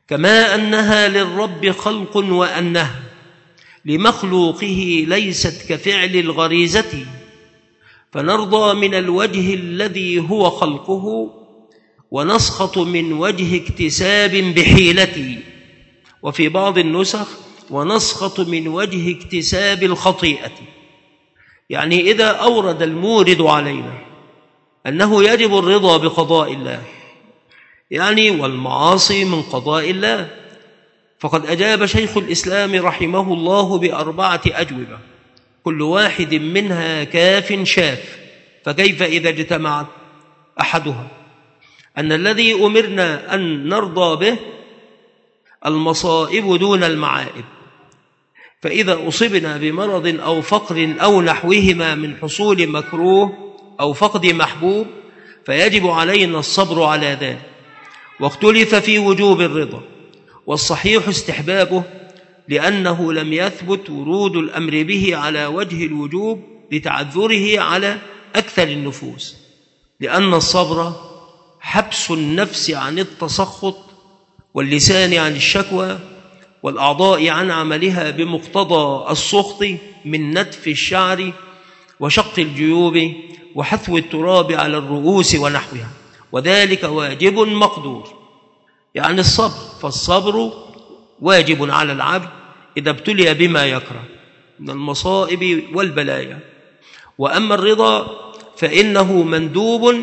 كما أنها للرب خلق وأنها لمخلوقه ليست كفعل الغريزة، فنرضى من الوجه الذي هو خلقه ونسخط من وجه اكتساب بحيلته، وفي بعض النسخ ونسخط من وجه اكتساب الخطيئة. يعني إذا أورد المورد علينا أنه يجب الرضا بقضاء الله، يعني والمعاصي من قضاء الله، فقد أجاب شيخ الإسلام رحمه الله ب4 أجوبة كل واحد منها كاف شاف. فكيف إذا اجتمعت؟ أحدها أن الذي أمرنا أن نرضى به المصائب دون المعائب، فإذا أصبنا بمرض أو فقر أو نحوهما من حصول مكروه أو فقد محبوب فيجب علينا الصبر على ذلك. واختلف في وجوب الرضا، والصحيح استحبابه، لأنه لم يثبت ورود الأمر به على وجه الوجوب لتعذره على أكثر النفوس، لأن الصبر حبس النفس عن التسخط، واللسان عن الشكوى، والأعضاء عن عملها بمقتضى السخط من نتف الشعر وشق الجيوب وحثو التراب على الرؤوس ونحوها، وذلك واجب مقدور، يعني الصبر. فالصبر واجب على العبد إذا ابتلي بما يكره من المصائب والبلايا. وأما الرضا فإنه مندوب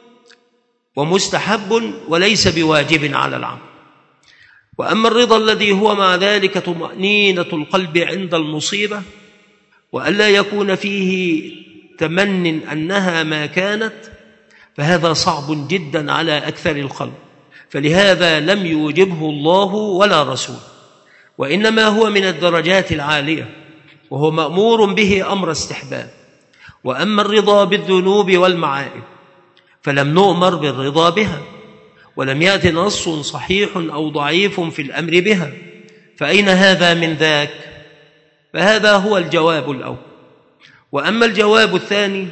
ومستحب وليس بواجب على العبد. وأما الرضا الذي هو مع ذلك طمأنينة القلب عند المصيبة، وألا يكون فيه تمن أنها ما كانت، فهذا صعب جدا على أكثر الخلق، فلهذا لم يوجبه الله ولا رسول، وإنما هو من الدرجات العالية، وهو مأمور به أمر استحباب. وأما الرضا بالذنوب والمعائب فلم نؤمر بالرضا بها، ولم يأت نص صحيح أو ضعيف في الأمر بها، فأين هذا من ذاك؟ فهذا هو الجواب الأول. وأما الجواب الثاني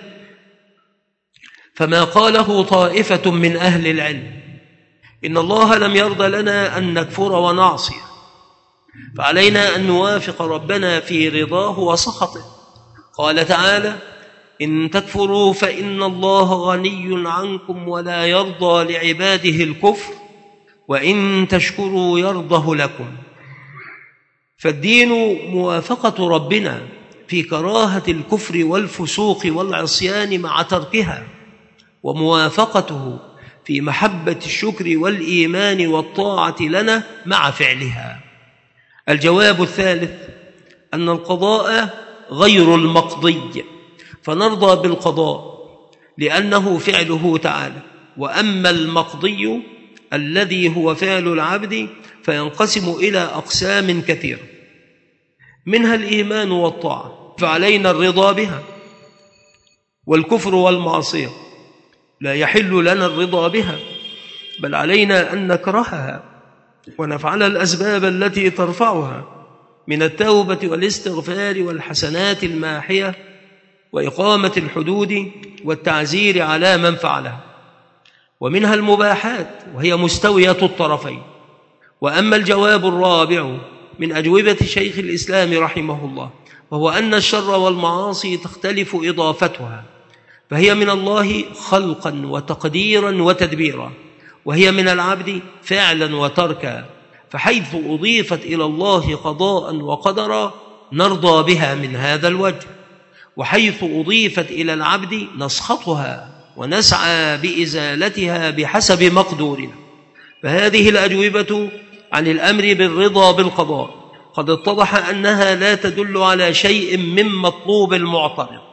فما قاله طائفة من أهل العلم إن الله لم يرضى لنا أن نكفر ونعصي، فعلينا أن نوافق ربنا في رضاه وسخطه. قال تعالى: إن تكفروا فإن الله غني عنكم ولا يرضى لعباده الكفر وإن تشكروا يرضه لكم. فالدين موافقة ربنا في كراهة الكفر والفسوق والعصيان مع تركها، وموافقته في محبة الشكر والإيمان والطاعة لنا مع فعلها. الجواب الثالث أن القضاء غير المقضي، فنرضى بالقضاء لأنه فعله تعالى. وأما المقضي الذي هو فعل العبد فينقسم إلى أقسام كثيرة، منها الإيمان والطاعة، فعلينا الرضا بها. والكفر والمعصية لا يحل لنا الرضا بها، بل علينا أن نكرهها ونفعل الأسباب التي ترفعها من التوبة والاستغفار والحسنات الماحية وإقامة الحدود والتعزير على من فعلها. ومنها المباحات وهي مستوية الطرفين. وأما الجواب الرابع من أجوبة شيخ الإسلام رحمه الله، وهو أن الشر والمعاصي تختلف إضافتها، فهي من الله خلقا وتقديرا وتدبيرا، وهي من العبد فعلا وتركا، فحيث أضيفت إلى الله قضاء وقدرا نرضى بها من هذا الوجه، وحيث أضيفت إلى العبد نسخطها ونسعى بإزالتها بحسب مقدورنا. فهذه الأجوبة عن الأمر بالرضا بالقضاء قد اتضح أنها لا تدل على شيء من مطلوب المعترض،